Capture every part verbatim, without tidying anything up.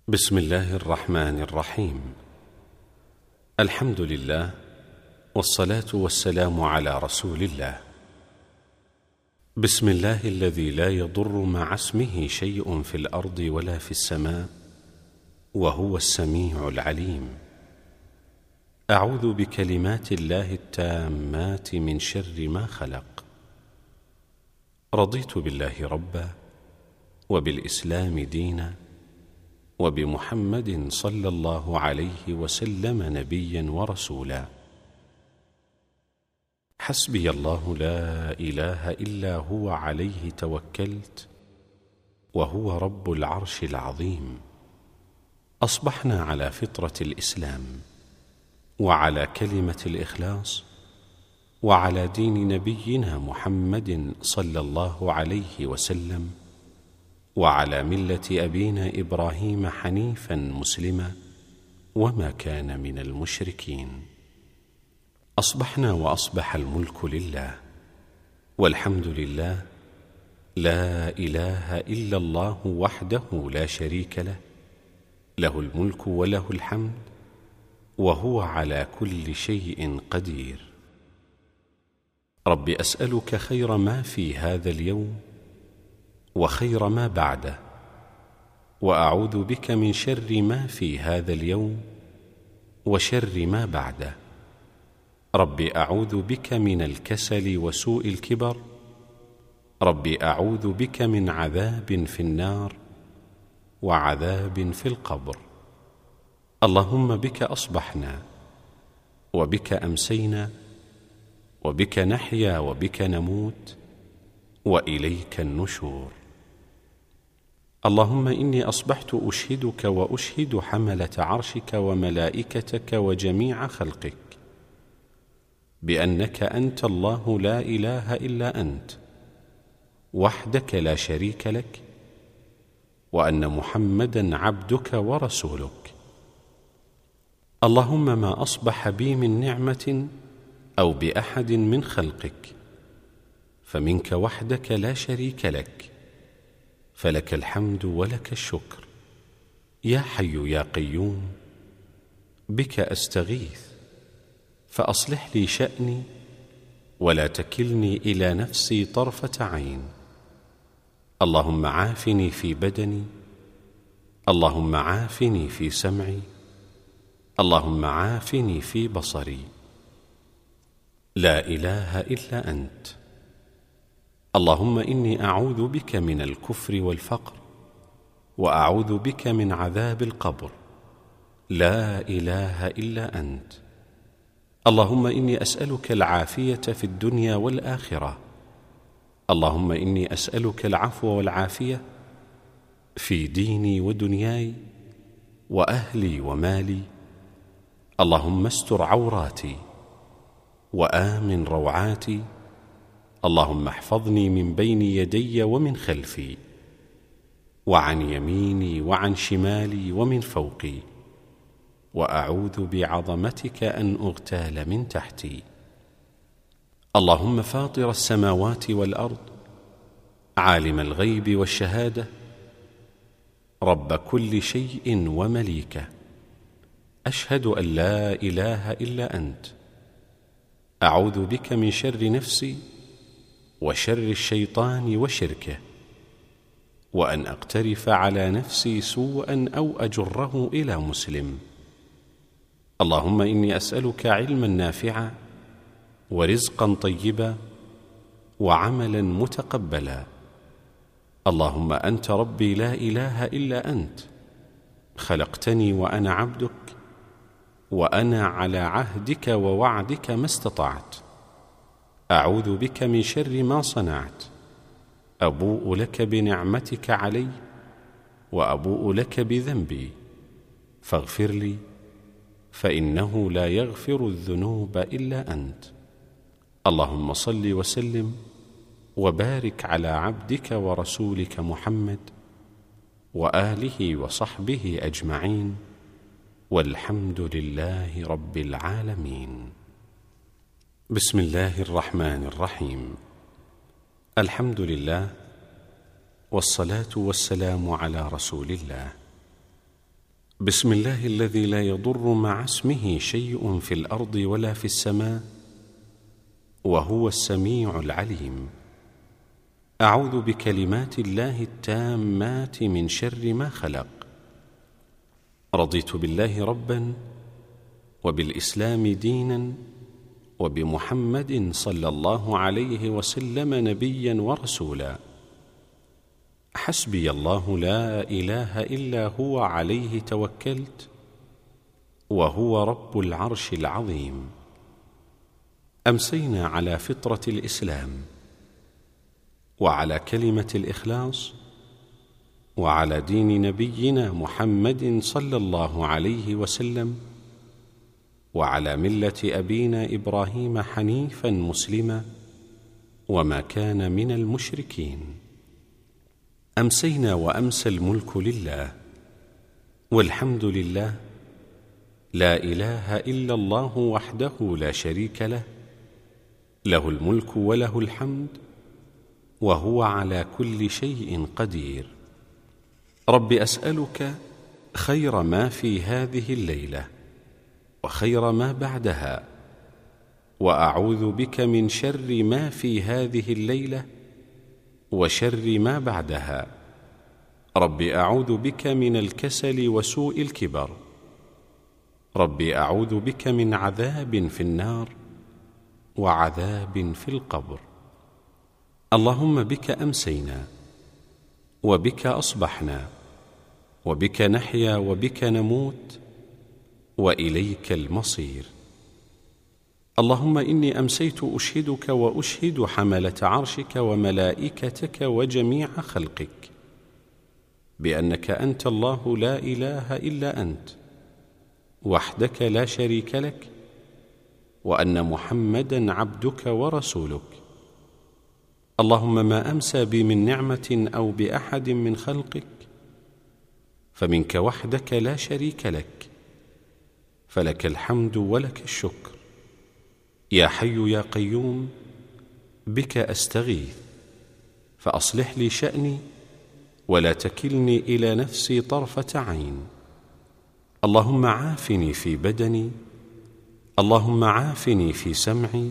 بسم الله الرحمن الرحيم. الحمد لله، والصلاة والسلام على رسول الله. بسم الله الذي لا يضر مع اسمه شيء في الأرض ولا في السماء، وهو السميع العليم. أعوذ بكلمات الله التامات من شر ما خلق. رضيت بالله ربا، وبالإسلام دينا، وبمحمد صلى الله عليه وسلم نبيا ورسولا. حسبي الله لا إله إلا هو، عليه توكلت، وهو رب العرش العظيم. أصبحنا على فطرة الإسلام، وعلى كلمة الإخلاص، وعلى دين نبينا محمد صلى الله عليه وسلم، وعلى ملة أبينا إبراهيم حنيفا مسلما، وما كان من المشركين. أصبحنا وأصبح الملك لله، والحمد لله، لا إله إلا الله وحده لا شريك له، له الملك وله الحمد، وهو على كل شيء قدير. رب أسألك خير ما في هذا اليوم، وخير ما بعده، وأعوذ بك من شر ما في هذا اليوم، وشر ما بعده. رب أعوذ بك من الكسل وسوء الكبر. رب أعوذ بك من عذاب في النار، وعذاب في القبر. اللهم بك أصبحنا، وبك أمسينا، وبك نحيا، وبك نموت، وإليك النشور. اللهم إني أصبحت أشهدك وأشهد حملة عرشك وملائكتك وجميع خلقك بأنك أنت الله لا إله إلا أنت، وحدك لا شريك لك، وأن محمدا عبدك ورسولك. اللهم ما أصبح بي من نعمة أو بأحد من خلقك فمنك وحدك لا شريك لك، فلك الحمد ولك الشكر. يا حي يا قيوم، بك أستغيث، فأصلح لي شأني، ولا تكلني إلى نفسي طرفة عين. اللهم عافني في بدني، اللهم عافني في سمعي، اللهم عافني في بصري. لا إله إلا أنت. اللهم إني أعوذ بك من الكفر والفقر، وأعوذ بك من عذاب القبر. لا إله إلا أنت. اللهم إني أسألك العافية في الدنيا والآخرة. اللهم إني أسألك العفو والعافية في ديني ودنياي، وأهلي ومالي. اللهم استر عوراتي، وآمن روعاتي. اللهم احفظني من بين يدي ومن خلفي، وعن يميني وعن شمالي ومن فوقي، وأعوذ بعظمتك أن أغتال من تحتي. اللهم فاطر السماوات والأرض، عالم الغيب والشهادة، رب كل شيء ومليكه، أشهد أن لا إله إلا أنت. أعوذ بك من شر نفسي، وشر الشيطان وشركه، وأن أقترف على نفسي سوءا أو أجره إلى مسلم. اللهم إني أسألك علما نافعا، ورزقا طيبا، وعملا متقبلا. اللهم أنت ربي لا إله إلا أنت، خلقتني وأنا عبدك، وأنا على عهدك ووعدك ما استطعت. أعوذ بك من شر ما صنعت. أبوء لك بنعمتك علي، وأبوء لك بذنبي، فاغفر لي، فإنه لا يغفر الذنوب إلا أنت. اللهم صل وسلم وبارك على عبدك ورسولك محمد، وآله وصحبه أجمعين، والحمد لله رب العالمين. بسم الله الرحمن الرحيم. الحمد لله، والصلاة والسلام على رسول الله. بسم الله الذي لا يضر مع اسمه شيء في الأرض ولا في السماء وهو السميع العليم. أعوذ بكلمات الله التامات من شر ما خلق. رضيت بالله ربا وبالإسلام دينا وبمحمد صلى الله عليه وسلم نبيا ورسولا. حسبي الله لا إله إلا هو عليه توكلت وهو رب العرش العظيم. أمسينا على فطرة الإسلام وعلى كلمة الإخلاص وعلى دين نبينا محمد صلى الله عليه وسلم وعلى ملة أبينا إبراهيم حنيفا مسلما وما كان من المشركين. أمسينا وأمسى الملك لله والحمد لله، لا إله إلا الله وحده لا شريك له، له الملك وله الحمد وهو على كل شيء قدير. رب أسألك خير ما في هذه الليلة وخير ما بعدها، وأعوذ بك من شر ما في هذه الليلة وشر ما بعدها. رب أعوذ بك من الكسل وسوء الكبر. رب أعوذ بك من عذاب في النار وعذاب في القبر. اللهم بك أمسينا وبك أصبحنا وبك نحيا وبك نموت وإليك المصير. اللهم إني أمسيت أشهدك وأشهد حملة عرشك وملائكتك وجميع خلقك بأنك أنت الله لا إله إلا أنت وحدك لا شريك لك، وأن محمدا عبدك ورسولك. اللهم ما أمسى بي من نعمة أو بأحد من خلقك فمنك وحدك لا شريك لك، فلك الحمد ولك الشكر. يا حي يا قيوم بك أستغيث فأصلح لي شأني ولا تكلني إلى نفسي طرفة عين. اللهم عافني في بدني، اللهم عافني في سمعي،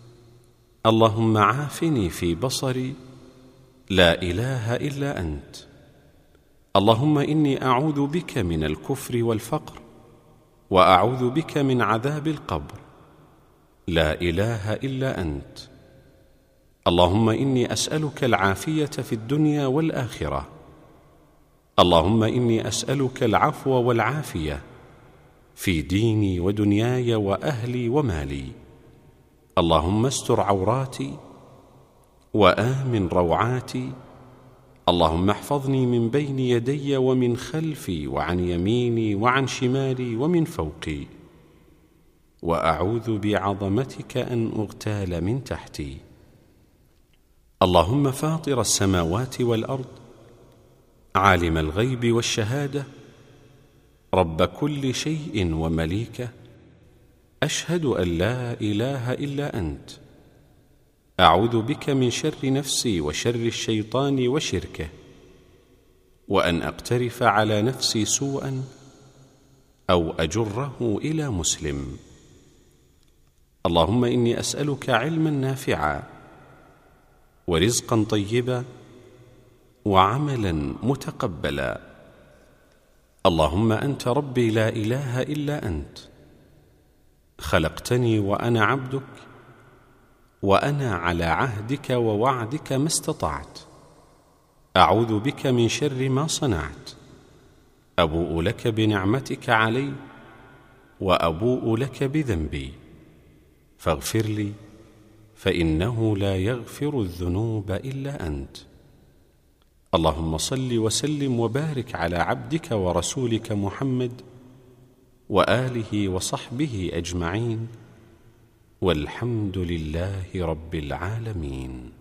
اللهم عافني في بصري، لا إله إلا أنت. اللهم إني أعوذ بك من الكفر والفقر، وأعوذ بك من عذاب القبر، لا إله إلا أنت. اللهم إني أسألك العافية في الدنيا والآخرة. اللهم إني أسألك العفو والعافية في ديني ودنياي وأهلي ومالي. اللهم استر عوراتي وآمن روعاتي. اللهم احفظني من بين يدي ومن خلفي وعن يميني وعن شمالي ومن فوقي، وأعوذ بعظمتك أن أغتال من تحتي. اللهم فاطر السماوات والأرض، عالم الغيب والشهادة، رب كل شيء ومليكه، أشهد أن لا إله إلا أنت. أعوذ بك من شر نفسي وشر الشيطان وشركه، وأن أقترف على نفسي سوءا أو أجره إلى مسلم. اللهم إني أسألك علما نافعا ورزقا طيبا وعملا متقبلا. اللهم أنت ربي لا إله إلا أنت، خلقتني وأنا عبدك، وأنا على عهدك ووعدك ما استطعت. أعوذ بك من شر ما صنعت. أبوء لك بنعمتك علي وأبوء لك بذنبي، فاغفر لي فإنه لا يغفر الذنوب إلا أنت. اللهم صل وسلم وبارك على عبدك ورسولك محمد وآله وصحبه أجمعين، والحمد لله رب العالمين.